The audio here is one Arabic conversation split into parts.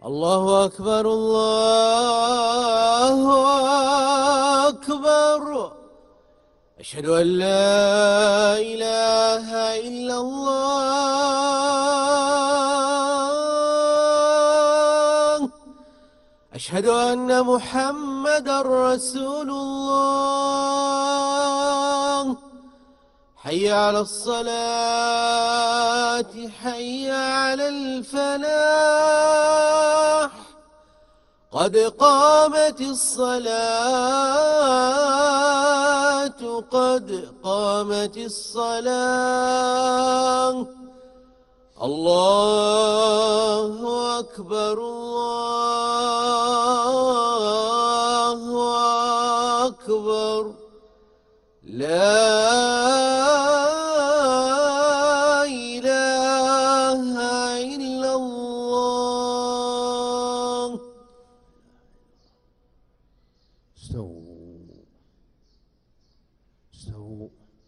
الله أكبر الله أكبر. أشهد أن لا إله إلا الله. أشهد أن محمدًا رسول الله. حي على الصلاة حي على الفلاح. قد قامت الصلاة قد قامت الصلاة. الله أكبر الله أكبر. لا إله إلا الله. استووا استووا.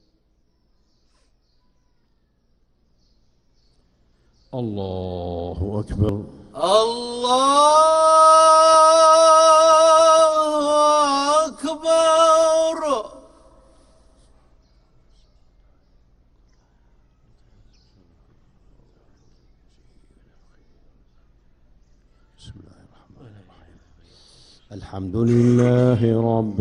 الله أكبر الله أكبر. بسم الله الرحمن الرحيم. الحمد لله رب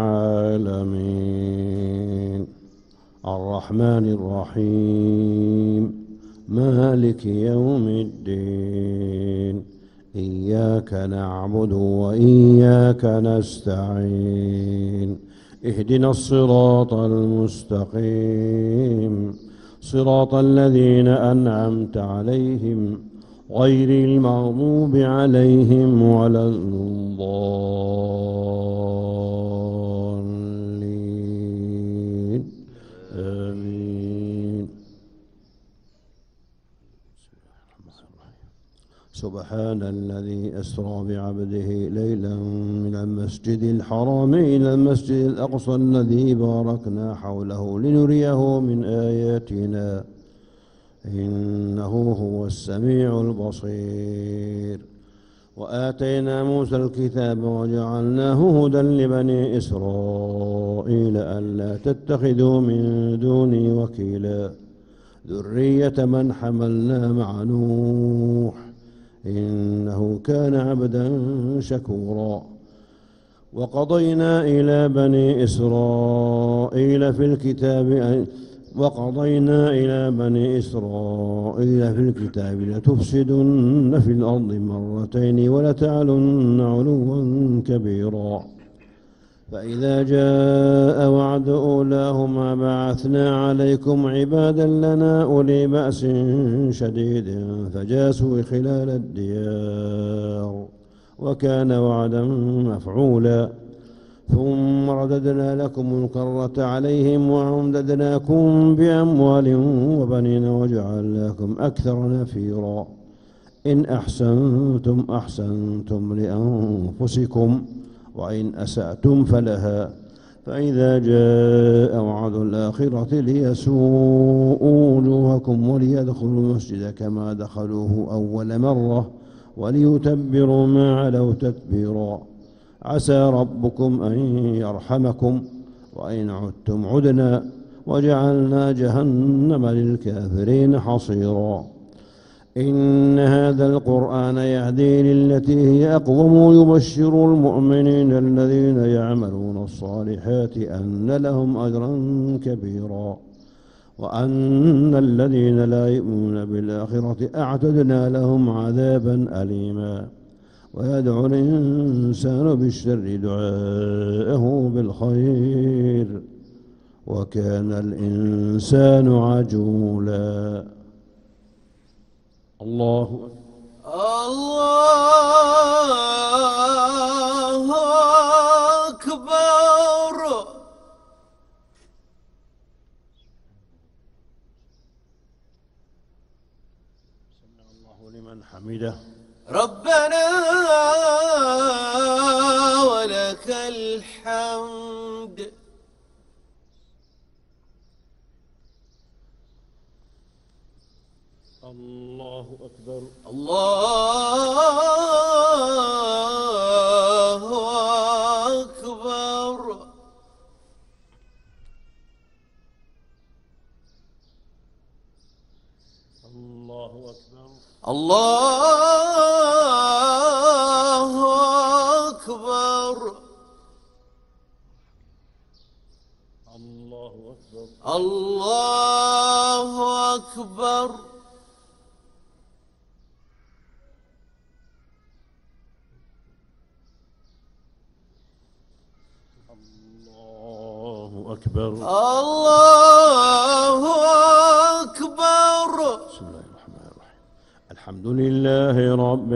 العالمين الرحمن الرحيم مالك يوم الدين. إياك نعبد وإياك نستعين. اهدنا الصراط المستقيم صراط الذين أنعمت عليهم غير المغضوب عليهم ولا الضالين. آمين. سبحان الذي أسرى بعبده ليلا من المسجد الحرام إلى المسجد الأقصى الذي باركنا حوله لنريه من آياتنا إنه هو السميع البصير. وآتينا موسى الكتاب وجعلناه هدى لبني إسرائيل ألا تتخذوا من دوني وكيلا ذرية من حملنا مع نوح إنه كان عبدا شكورا. وقضينا إلى بني إسرائيل في الكتاب لتفسدن في الأرض مرتين ولتعلن علوا كبيرا. فإذا جاء وعد أولاهما بعثنا عليكم عبادا لنا أولي بأس شديد فجاسوا خلال الديار وكان وعدا مفعولا. ثم رددنا لكم الكرة عليهم وأمددناكم بأموال وبنين وجعلناكم أكثر نفيرا. إن أحسنتم أحسنتم لأنفسكم وإن أسأتم فلها. فإذا جاء وعد الآخرة ليسوءوا وجوهكم وليدخلوا المسجد كما دخلوه أول مرة وليتبروا ما علوا تتبيرا. عسى ربكم أن يرحمكم وإن عدتم عدنا وجعلنا جهنم للكافرين حصيرا. إن هذا القرآن يهدي للتي هي أقوم ويبشر المؤمنين الذين يعملون الصالحات أن لهم أجرا كبيرا وأن الذين لا يؤمنون بالآخرة أعتدنا لهم عذابا أليما. ويدعو الإنسان بالشر دعاءه بالخير وكان الإنسان عجولا. الله أكبر. سمع الله لمن حمده. ربنا ولك الحمد. الله أكبر. الله الله أكبر. الله أكبر. الله أكبر. الله أكبر. الله أكبر. بسم الله الرحمن الرحيم. الحمد لله رب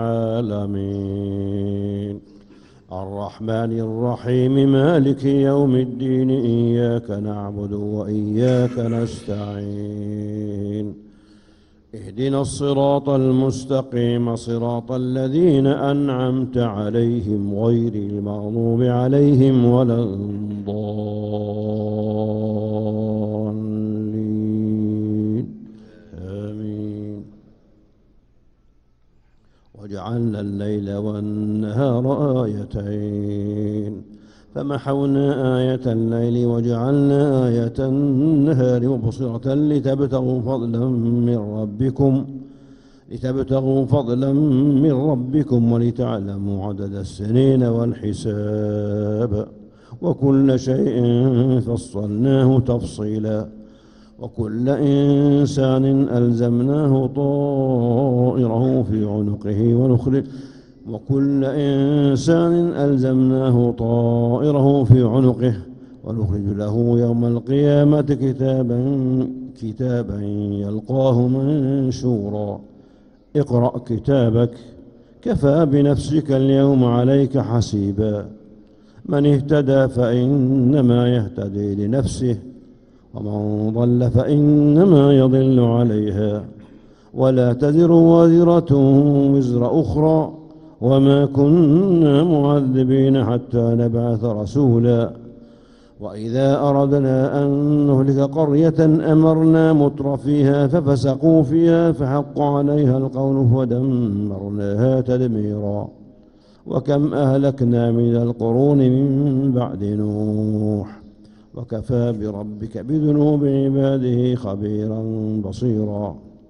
العالمين الرحمن الرحيم مالك يوم الدين إياك نعبد وإياك نستعين اهدنا الصراط المستقيم صراط الذين أنعمت عليهم غير المغضوب عليهم ولا الضالين آمين. وجعلنا الليل والنهار آيتين فمحونا آية الليل وجعلنا آية النهار مبصرة لتبتغوا فضلا من ربكم ولتعلموا عدد السنين والحساب وكل شيء فصلناه تفصيلا وكل إنسان ألزمناه طائره في عنقه ونخرج له يوم القيامة كتابا يلقاه منشورا اقرأ كتابك كفى بنفسك اليوم عليك حسيبا من اهتدى فإنما يهتدي لنفسه ومن ضل فإنما يضل عليها ولا تزر وازرة وزر أخرى وما كنا معذبين حتى نبعث رسولا وإذا أردنا أن نهلك قرية أمرنا مترفيها ففسقوا فيها فحق عليها القول فدمرناها تدميرا وكم أهلكنا من القرون من بعد نوح وكفى بربك بذنوب عباده خبيرا بصيرا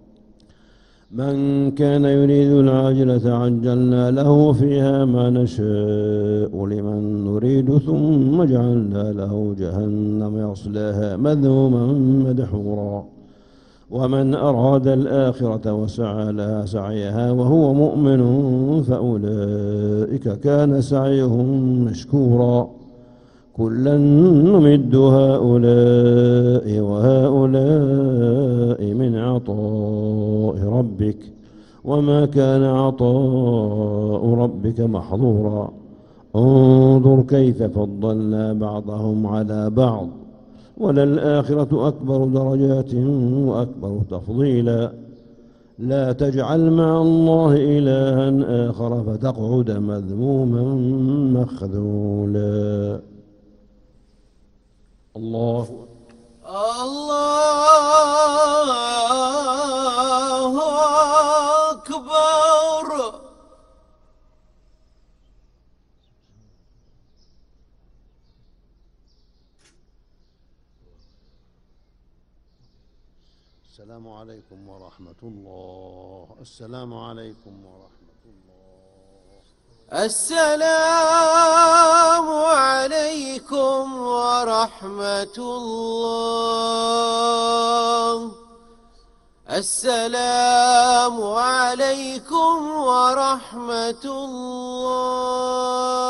من كان يريد العاجلة عجلنا له فيها ما نشاء لمن نريد ثم جعلنا له جهنم يصلاها مذموما مدحورا ومن أراد الآخرة وسعى لها سعيها وهو مؤمن فأولئك كان سعيهم مشكورا كلا نمد هؤلاء وهؤلاء من عطاء ربك وما كان عطاء ربك محظورا انظر كيف فضلنا بعضهم على بعض وللآخرة أكبر درجات وأكبر تفضيلا لا تجعل مع الله إلها آخر فتقعد مذموما مخذولا. الله أكبر. السلام عليكم ورحمة الله. السلام عليكم ورحمة الله. السلام عليكم ورحمة الله. السلام عليكم ورحمة الله.